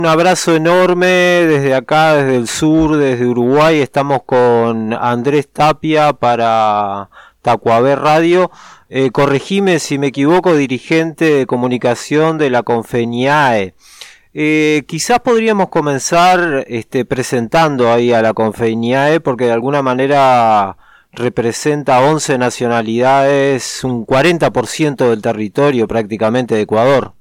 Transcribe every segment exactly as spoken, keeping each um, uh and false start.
Un abrazo enorme desde acá, desde el sur, desde Uruguay. Estamos con Andrés Tapia para Tacuabé Radio. Eh, corregime si me equivoco, dirigente de comunicación de la Confeñae. Eh, quizás podríamos comenzar este, presentando ahí a la Confeñae, porque de alguna manera representa once nacionalidades, un cuarenta por ciento del territorio prácticamente de Ecuador.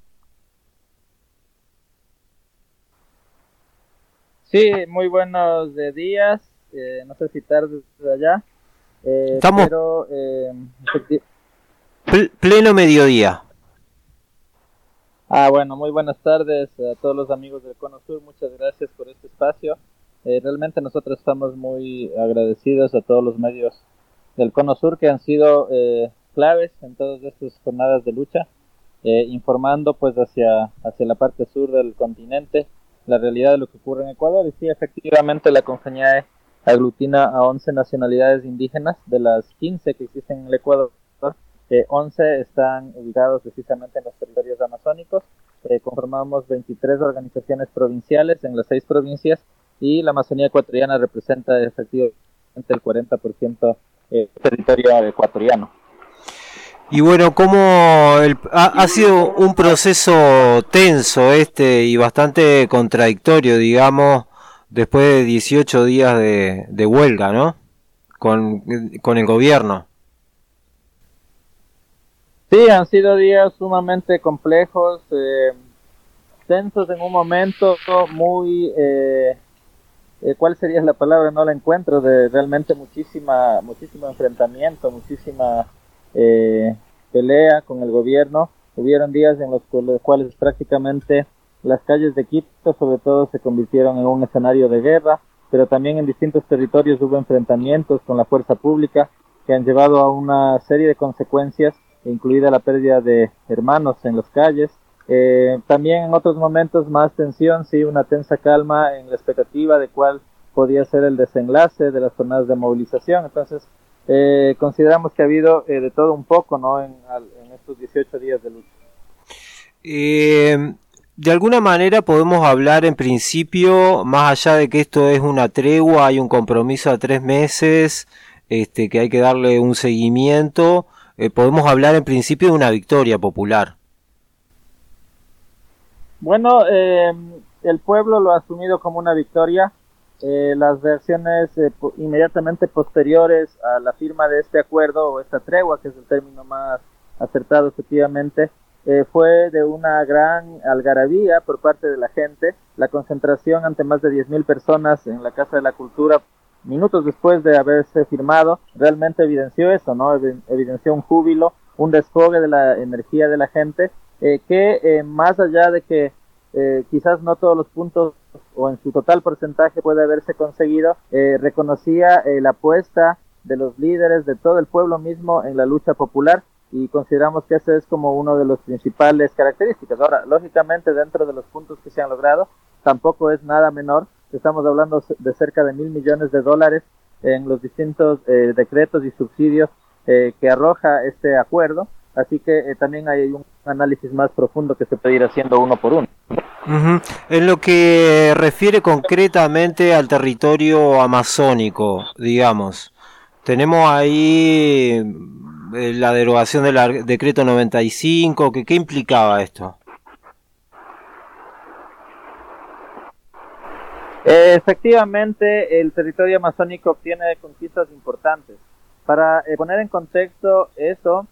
Sí, muy buenos eh, días, eh, no sé si tarde de allá, eh, Estamos pero eh, pl- pleno mediodía. Ah, bueno, muy buenas tardes a todos los amigos del Cono Sur, muchas gracias por este espacio. Eh, realmente nosotros estamos muy agradecidos a todos los medios del Cono Sur que han sido eh, claves en todas estas jornadas de lucha, eh, informando pues hacia, hacia la parte sur del continente la realidad de lo que ocurre en Ecuador. Y sí, efectivamente la Confeñae aglutina a once nacionalidades indígenas de las quince que existen en el Ecuador. Eh, once están ubicados precisamente en los territorios amazónicos. Eh, conformamos veintitrés organizaciones provinciales en las seis provincias y la Amazonía ecuatoriana representa efectivamente el cuarenta por ciento del territorio ecuatoriano. Y bueno, como el, ha, ha sido un proceso tenso este y bastante contradictorio, digamos, después de dieciocho días de, de huelga, ¿no? Con, con el gobierno. Sí, han sido días sumamente complejos, eh, tensos en un momento, muy, eh, eh, ¿cuál sería la palabra? No la encuentro, de realmente muchísima, muchísimo enfrentamiento, muchísima eh, pelea con el gobierno. Hubieron días en los, los cuales prácticamente las calles de Quito, sobre todo, se convirtieron en un escenario de guerra, pero también en distintos territorios hubo enfrentamientos con la fuerza pública que han llevado a una serie de consecuencias, incluida la pérdida de hermanos en las calles. Eh, también en otros momentos más tensión, sí, una tensa calma en la expectativa de cuál podía ser el desenlace de las jornadas de movilización. Entonces, eh, consideramos que ha habido eh, de todo un poco, ¿no? En, en estos dieciocho días de lucha. Eh, de alguna manera podemos hablar en principio, más allá de que esto es una tregua, hay un compromiso a tres meses, este, que hay que darle un seguimiento. Eh, podemos hablar en principio de una victoria popular. Bueno, eh, el pueblo lo ha asumido como una victoria. Eh, las reacciones eh, po- inmediatamente posteriores a la firma de este acuerdo o esta tregua, que es el término más acertado efectivamente, eh, fue de una gran algarabía por parte de la gente. La concentración ante más de diez mil personas en la Casa de la Cultura minutos después de haberse firmado, realmente evidenció eso, ¿no? Evidenció un júbilo, un desfogue de la energía de la gente, eh, que eh, más allá de que eh, quizás no todos los puntos o en su total porcentaje puede haberse conseguido, eh, reconocía eh, la apuesta de los líderes, de todo el pueblo mismo en la lucha popular, y consideramos que ese es como uno de los principales características. Ahora, lógicamente, dentro de los puntos que se han logrado, tampoco es nada menor. Estamos hablando de cerca de mil millones de dólares en los distintos eh, decretos y subsidios eh, que arroja este acuerdo, así que eh, también hay un análisis más profundo que se puede ir haciendo uno por uno. Uh-huh. En lo que refiere concretamente al territorio amazónico, digamos, tenemos ahí eh, la derogación del ar- decreto noventa y cinco, que, ¿qué implicaba esto? Eh, efectivamente, el territorio amazónico obtiene conquistas importantes. Para eh, poner en contexto eso,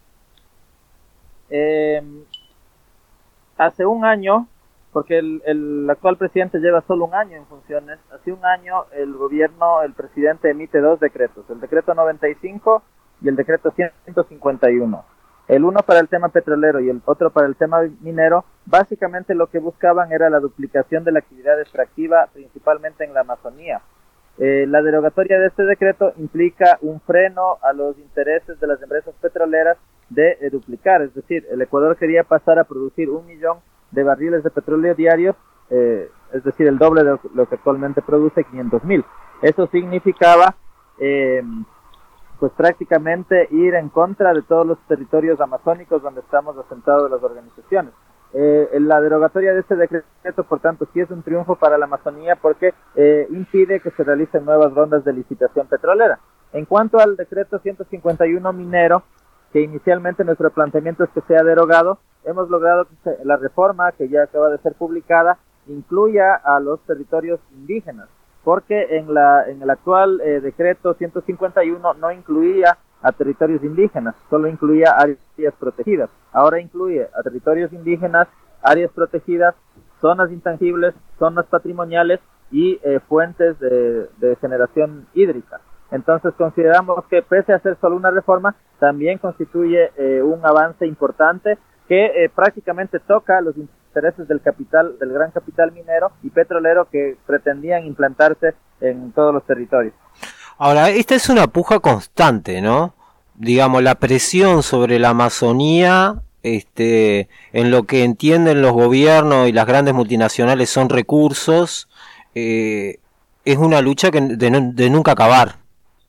eh, hace un año, porque el, el actual presidente lleva solo un año en funciones, hace un año el gobierno, el presidente emite dos decretos, el decreto noventa y cinco y el decreto ciento cincuenta y uno. El uno para el tema petrolero y el otro para el tema minero. Básicamente lo que buscaban era la duplicación de la actividad extractiva, principalmente en la Amazonía. Eh, la derogatoria de este decreto implica un freno a los intereses de las empresas petroleras de eh, duplicar, es decir, el Ecuador quería pasar a producir un millón de barriles de petróleo diarios, eh, es decir, el doble de lo que actualmente produce, quinientos mil. Eso significaba eh, pues prácticamente ir en contra de todos los territorios amazónicos donde estamos asentados las organizaciones. Eh, la derogatoria de este decreto, por tanto, sí es un triunfo para la Amazonía porque eh, impide que se realicen nuevas rondas de licitación petrolera. En cuanto al decreto ciento cincuenta y uno minero, que inicialmente nuestro planteamiento es que sea derogado, hemos logrado que se, la reforma que ya acaba de ser publicada incluya a los territorios indígenas, porque en, la, en el actual eh, decreto ciento cincuenta y uno no incluía a territorios indígenas, solo incluía áreas protegidas. Ahora incluye a territorios indígenas, áreas protegidas, zonas intangibles, zonas patrimoniales y eh, fuentes de, de generación hídrica. Entonces consideramos que pese a ser solo una reforma, también constituye eh, un avance importante que eh, prácticamente toca los intereses del capital, del gran capital minero y petrolero que pretendían implantarse en todos los territorios. Ahora, esta es una puja constante, ¿no? Digamos, la presión sobre la Amazonía, este, en lo que entienden los gobiernos y las grandes multinacionales son recursos, eh, es una lucha que de, de nunca acabar.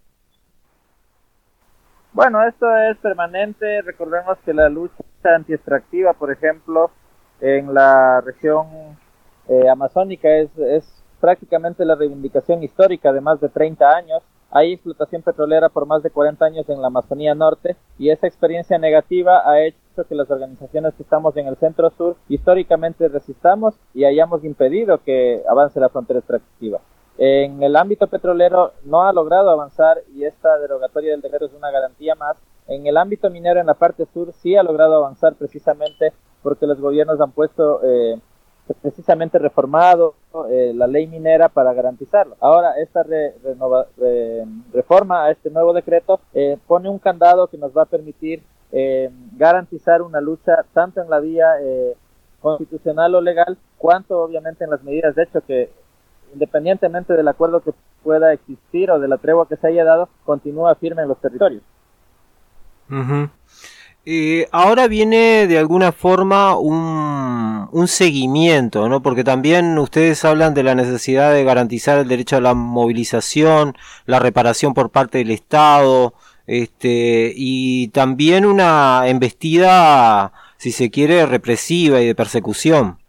Bueno, esto es permanente. Recordemos que la lucha antiextractiva, por ejemplo, en la región eh, amazónica es, es prácticamente la reivindicación histórica de más de treinta años. Hay explotación petrolera por más de cuarenta años en la Amazonía Norte y esa experiencia negativa ha hecho que las organizaciones que estamos en el centro sur históricamente resistamos y hayamos impedido que avance la frontera extractiva. En el ámbito petrolero no ha logrado avanzar y esta derogatoria del decreto es una garantía más. En el ámbito minero en la parte sur sí ha logrado avanzar precisamente porque los gobiernos han puesto eh, precisamente reformado eh, la ley minera para garantizarlo. Ahora esta re, renova, re, reforma a este nuevo decreto eh, pone un candado que nos va a permitir eh, garantizar una lucha tanto en la vía eh, constitucional o legal, cuanto obviamente en las medidas de hecho que independientemente del acuerdo que pueda existir o de la tregua que se haya dado, continúa firme en los territorios. Uh-huh. Eh, ahora viene de alguna forma un, un seguimiento, ¿no? Porque también ustedes hablan de la necesidad de garantizar el derecho a la movilización, la reparación por parte del Estado, este, y también una embestida, si se quiere, represiva y de persecución.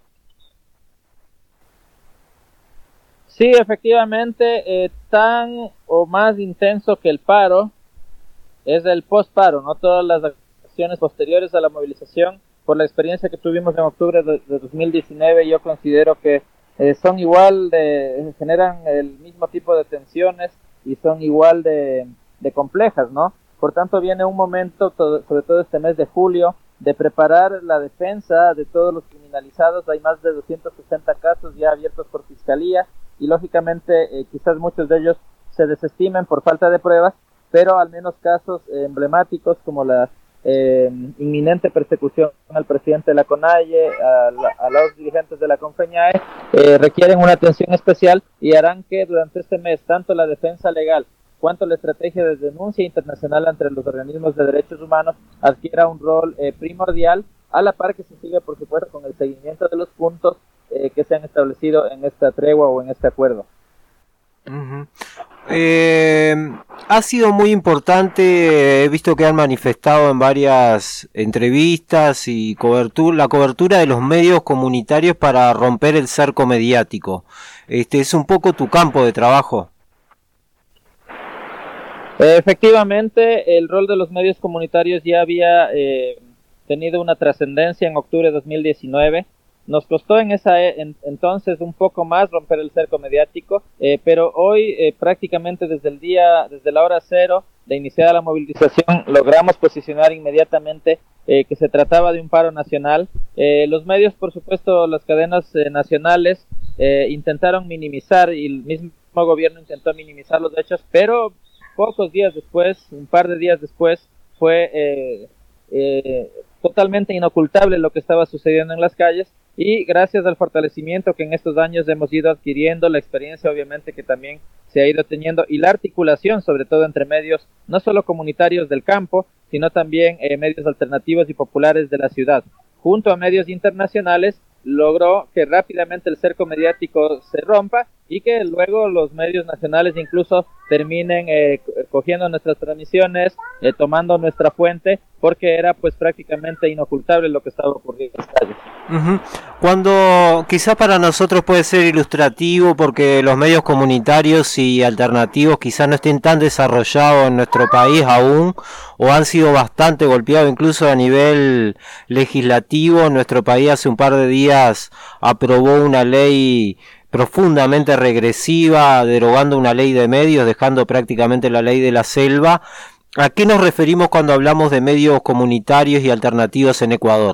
Sí, efectivamente, eh, tan o más intenso que el paro es el post-paro, ¿no? Todas las acciones posteriores a la movilización, por la experiencia que tuvimos en octubre de, de dos mil diecinueve, yo considero que eh, son igual de, generan el mismo tipo de tensiones y son igual de, de complejas, ¿no? Por tanto, viene un momento, todo, sobre todo este mes de julio, de preparar la defensa de todos los criminalizados. Hay más de doscientos sesenta casos ya abiertos por fiscalía y lógicamente eh, quizás muchos de ellos se desestimen por falta de pruebas, pero al menos casos eh, emblemáticos como la eh, inminente persecución al presidente de la CONAIE, a, la, a los dirigentes de la CONFEñaE, eh, requieren una atención especial y harán que durante este mes tanto la defensa legal cuanto la estrategia de denuncia internacional entre los organismos de derechos humanos adquiera un rol eh, primordial, a la par que se sigue, por supuesto, con el seguimiento de los puntos eh, que se han establecido en esta tregua o en este acuerdo. Uh-huh. Eh, ha sido muy importante, he visto que han manifestado en varias entrevistas y cobertura, la cobertura de los medios comunitarios para romper el cerco mediático. Este es un poco tu campo de trabajo. Efectivamente, el rol de los medios comunitarios ya había eh, tenido una trascendencia en octubre de dos mil diecinueve. Nos costó en esa en, entonces un poco más romper el cerco mediático, eh, pero hoy eh, prácticamente desde el día, desde la hora cero de iniciar la movilización, logramos posicionar inmediatamente eh, que se trataba de un paro nacional. Eh, los medios, por supuesto, las cadenas eh, nacionales eh, intentaron minimizar y el mismo gobierno intentó minimizar los hechos, pero pocos días después, un par de días después, fue eh, eh, totalmente inocultable lo que estaba sucediendo en las calles y gracias al fortalecimiento que en estos años hemos ido adquiriendo, la experiencia obviamente que también se ha ido teniendo y la articulación sobre todo entre medios no solo comunitarios del campo, sino también eh, medios alternativos y populares de la ciudad, junto a medios internacionales, logró que rápidamente el cerco mediático se rompa y que luego los medios nacionales incluso terminen eh, cogiendo nuestras transmisiones, eh, tomando nuestra fuente porque era pues prácticamente inocultable lo que estaba ocurriendo en las calles. Uh-huh. Cuando quizás para nosotros puede ser ilustrativo porque los medios comunitarios y alternativos quizás no estén tan desarrollados en nuestro país aún, o han sido bastante golpeados incluso a nivel legislativo. Nuestro país hace un par de días aprobó una ley profundamente regresiva, derogando una ley de medios, dejando prácticamente la ley de la selva. ¿A qué nos referimos cuando hablamos de medios comunitarios y alternativos en Ecuador?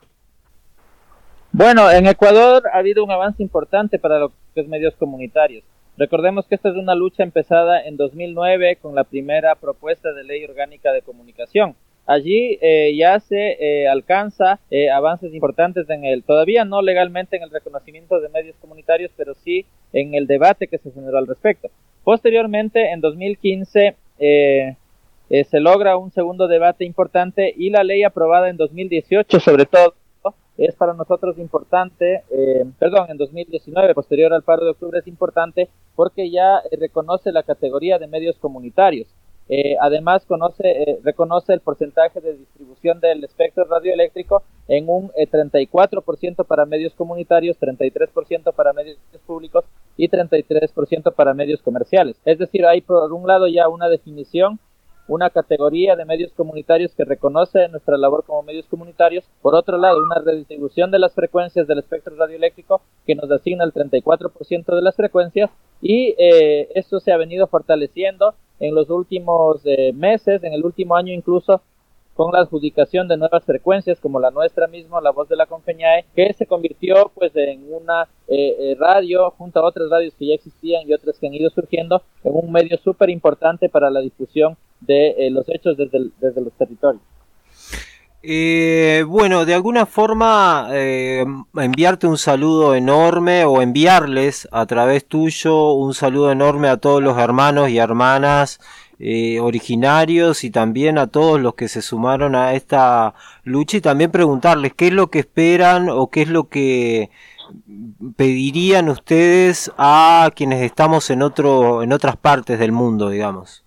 Bueno, en Ecuador ha habido un avance importante para los medios comunitarios. Recordemos que esta es una lucha empezada en dos mil nueve con la primera propuesta de ley orgánica de comunicación. Allí eh, ya se eh, alcanza eh, avances importantes en el, todavía no legalmente en el reconocimiento de medios comunitarios, pero sí en el debate que se generó al respecto. Posteriormente, en dos mil quince, eh, eh, se logra un segundo debate importante y la ley aprobada en dos mil dieciocho, sobre todo, es para nosotros importante, eh, perdón, en dos mil diecinueve, posterior al paro de octubre, es importante porque ya eh, reconoce la categoría de medios comunitarios. Eh, además, conoce, eh, reconoce el porcentaje de distribución del espectro radioeléctrico en un eh, treinta y cuatro por ciento para medios comunitarios, treinta y tres por ciento para medios públicos y treinta y tres por ciento para medios comerciales. Es decir, hay por un lado ya una definición, una categoría de medios comunitarios que reconoce nuestra labor como medios comunitarios. Por otro lado, una redistribución de las frecuencias del espectro radioeléctrico que nos asigna el treinta y cuatro por ciento de las frecuencias, y eh, esto se ha venido fortaleciendo en los últimos eh, meses, en el último año incluso, con la adjudicación de nuevas frecuencias como la nuestra misma, la voz de la Confeñae, que se convirtió pues en una eh, eh, radio, junto a otras radios que ya existían y otras que han ido surgiendo, en un medio súper importante para la difusión de eh, los hechos desde, el, desde los territorios. Eh, bueno, de alguna forma eh, enviarte un saludo enorme, o enviarles a través tuyo un saludo enorme a todos los hermanos y hermanas eh, originarios, y también a todos los que se sumaron a esta lucha, y también preguntarles qué es lo que esperan o qué es lo que pedirían ustedes a quienes estamos en otro, en otras partes del mundo, digamos.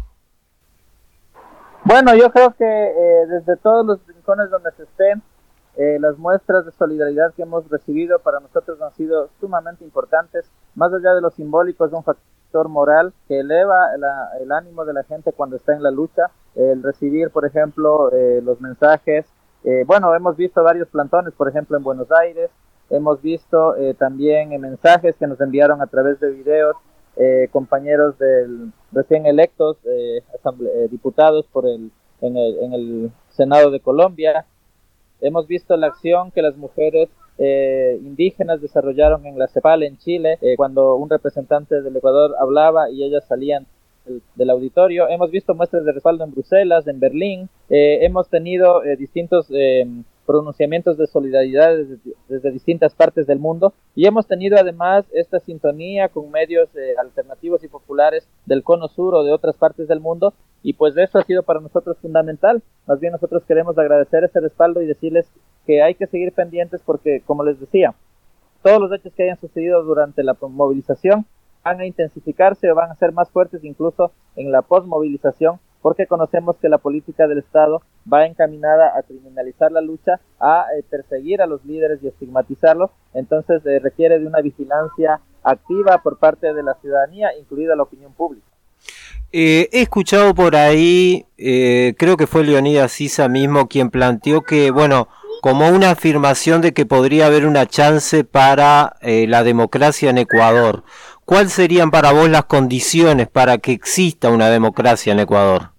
Bueno, yo creo que eh, desde todos los rincones donde se estén, eh, las muestras de solidaridad que hemos recibido para nosotros han sido sumamente importantes, más allá de lo simbólico, es un factor moral que eleva la, el ánimo de la gente cuando está en la lucha. El recibir, por ejemplo, eh, los mensajes, eh, bueno, hemos visto varios plantones, por ejemplo, en Buenos Aires, hemos visto eh, también eh, mensajes que nos enviaron a través de videos, Eh, compañeros del recién electos, eh, eh, diputados por el en, el en el Senado de Colombia. Hemos visto la acción que las mujeres eh, indígenas desarrollaron en la CEPAL en Chile, eh, cuando un representante del Ecuador hablaba y ellas salían del, del auditorio. Hemos visto muestras de respaldo en Bruselas, en Berlín. Eh, hemos tenido eh, distintos eh, pronunciamientos de solidaridad desde, desde distintas partes del mundo, y hemos tenido además esta sintonía con medios eh, alternativos y populares del Cono Sur o de otras partes del mundo, y pues eso ha sido para nosotros fundamental. Más bien nosotros queremos agradecer ese respaldo y decirles que hay que seguir pendientes porque, como les decía, todos los hechos que hayan sucedido durante la movilización van a intensificarse o van a ser más fuertes incluso en la postmovilización, porque conocemos que la política del Estado va encaminada a criminalizar la lucha, a eh, perseguir a los líderes y estigmatizarlos. Entonces eh, requiere de una vigilancia activa por parte de la ciudadanía, incluida la opinión pública. Eh, he escuchado por ahí, eh, creo que fue Leonidas Sisa mismo quien planteó que, bueno, como una afirmación de que podría haber una chance para eh, la democracia en Ecuador. ¿Cuáles serían para vos las condiciones para que exista una democracia en Ecuador?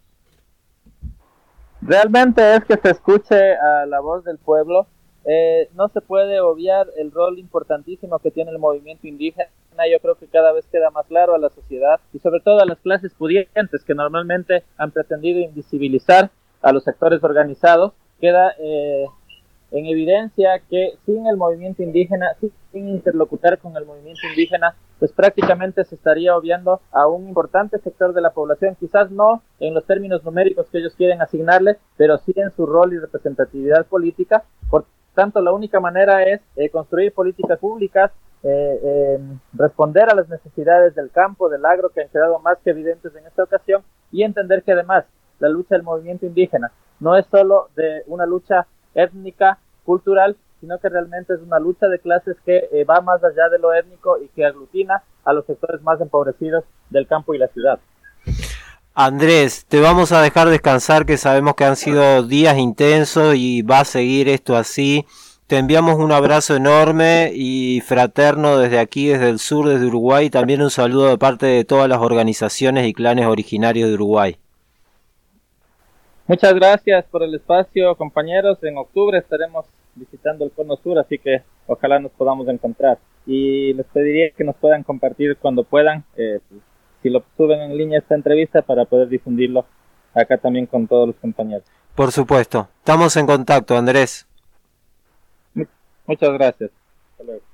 Realmente es que se escuche a la voz del pueblo. Eh, no se puede obviar el rol importantísimo que tiene el movimiento indígena. Yo creo que cada vez queda más claro a la sociedad y sobre todo a las clases pudientes que normalmente han pretendido invisibilizar a los sectores organizados. Queda eh, en evidencia que sin el movimiento indígena, sin interlocutar con el movimiento indígena, pues prácticamente se estaría obviando a un importante sector de la población, quizás no en los términos numéricos que ellos quieren asignarle, pero sí en su rol y representatividad política. Por tanto, la única manera es eh, construir políticas públicas, eh, eh, responder a las necesidades del campo, del agro, que han quedado más que evidentes en esta ocasión, y entender que además la lucha del movimiento indígena no es solo de una lucha étnica, cultural, sino que realmente es una lucha de clases que eh, va más allá de lo étnico y que aglutina a los sectores más empobrecidos del campo y la ciudad. Andrés, te vamos a dejar descansar, que sabemos que han sido días intensos y va a seguir esto así. Te enviamos un abrazo enorme y fraterno desde aquí, desde el sur, desde Uruguay, y también un saludo de parte de todas las organizaciones y clanes originarios de Uruguay. Muchas gracias por el espacio, compañeros. En octubre estaremos visitando el Cono Sur, así que ojalá nos podamos encontrar. Y les pediría que nos puedan compartir cuando puedan, eh, si lo suben en línea esta entrevista, para poder difundirlo acá también con todos los compañeros. Por supuesto. Estamos en contacto, Andrés. Muchas gracias. Hasta luego.